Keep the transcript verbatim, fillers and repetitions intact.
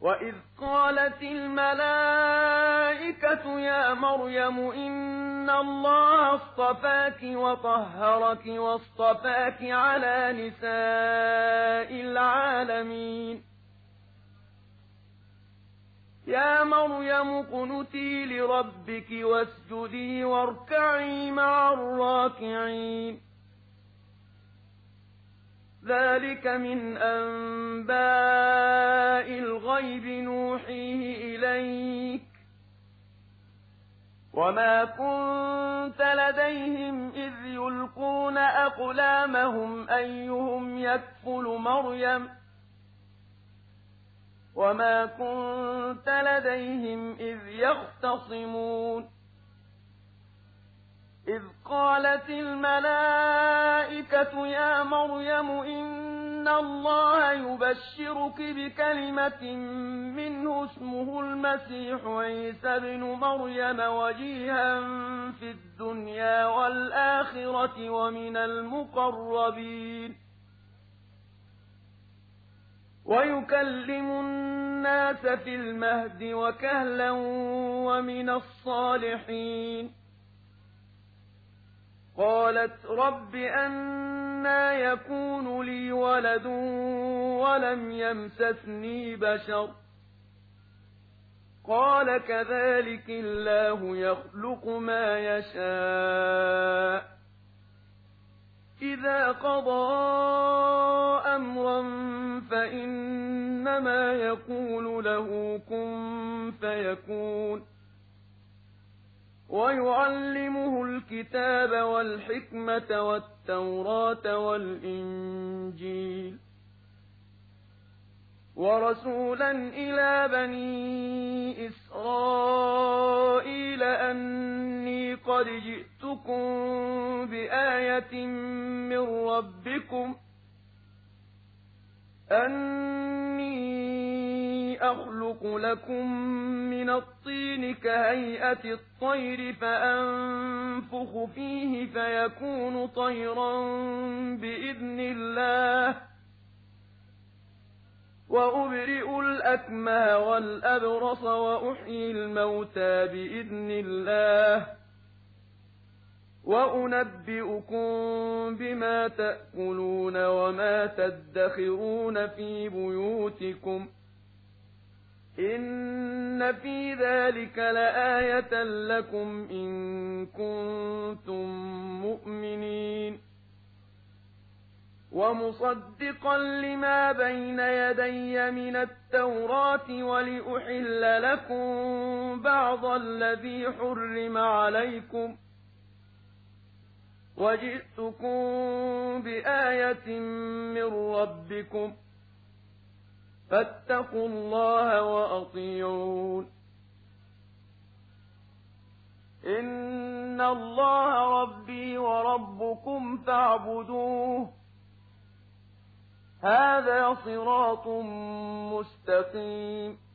وَإِذْ قَالَتِ الْمَلَائِكَةُ يَا مَرْيَمُ إِنَّ اللَّهَ اصْطَفَاكِ وَطَهَّرَكِ وَاصْطَفَاكِ عَلَى نِسَاءِ الْعَالَمِينَ يَا مَرْيَمُ اقْنُتِي لِرَبِّكِ وَاسْجُدِي وَارْكَعِي مَعَ الرَّاكِعِينَ ذَلِكَ مِنْ أَنْبَاءِ الْغَيْبِ نُوحِيهِ إِلَيْكَ وَمَا كُنْتَ لَدَيْهِمْ إِذْ يُلْقُونَ أَقْلَامَهُمْ أَيُّهُمْ يَكْفُلُ مَرْيَمَ وَمَا كُنْتَ لَدَيْهِمْ إِذْ يَخْتَصِمُونَ إِذْ قَالَتِ الْمَلَائِكَةُ يَا مَرْيَمُ إِنَّ اللَّهَ يُبَشِّرُكِ بِكَلِمَةٍ مِّنْهُ اسْمُهُ الْمَسِيحُ عِيسَى ابْنُ مَرْيَمَ وَجِيهًا فِي الدُّنْيَا وَالْآخِرَةِ وَمِنَ الْمُقَرَّبِينَ وَيُكَلِّمُ النَّاسَ فِي الْمَهْدِ وَكَهْلًا وَمِنَ الصَّالِحِينَ قَالَتْ رَبِّ أَنَّىٰ يَكُونُ لِي وَلَدٌ وَلَمْ يَمْسَسْنِي بَشَرٌ قَالَ كَذَٰلِكِ اللَّهُ يَخْلُقُ مَا يَشَاءُ ۚ إِذَا قَضَىٰ أَمْرًا فَإِنَّمَا يَقُولُ لَهُ كُن فَيَكُونُ وَيُعَلِّمُهُ الْكِتَابَ وَالْحِكْمَةَ وَالتَّوْرَاةَ وَالْإِنجِيلَ وَرَسُولًا إِلَىٰ بَنِي إِسْرَائِيلَ أَنِّي قَدْ جِئْتُكُم بِآيَةٍ مِّن رَّبِّكُمْ أَنِّي أَخْلُقُ لَكُم مِّنَ الطِّينِ كَهَيْئَةِ الطَّيْرِ فَأَنفُخُ فِيهِ فَيَكُونُ طَيْرًا بِإِذْنِ اللَّهِ وَأُبْرِئُ الْأَكْمَهَ وَالْأَبْرَصَ وَأُحْيِي الْمَوْتَىٰ بِإِذْنِ اللَّهِ وَأُنَبِّئُكُم بِمَا تَأْكُلُونَ وَمَا تَدَّخِرُونَ فِي بُيُوتِكُمْ ۚ إِنَّ فِي ذَٰلِكَ لَآيَةً لَّكُمْ إِن كُنتُم مُّؤْمِنِينَ وَمُصَدِّقًا لِّمَا بَيْنَ يَدَيَّ مِنَ التَّوْرَاةِ وَلِأُحِلَّ لَكُم بَعْضَ الَّذِي حُرِّمَ عَلَيْكُمْ ۚ وَجِئْتُكُم بِآيَةٍ مِّن رَّبِّكُمْ ۖ فَاتَّقُوا اللَّهَ وَأَطِيعُونِ إِنَّ اللَّهَ رَبِّي وَرَبُّكُمْ فَاعْبُدُوهُ ۚ هَٰذَا صِرَاطٌ مُّسْتَقِيمٌ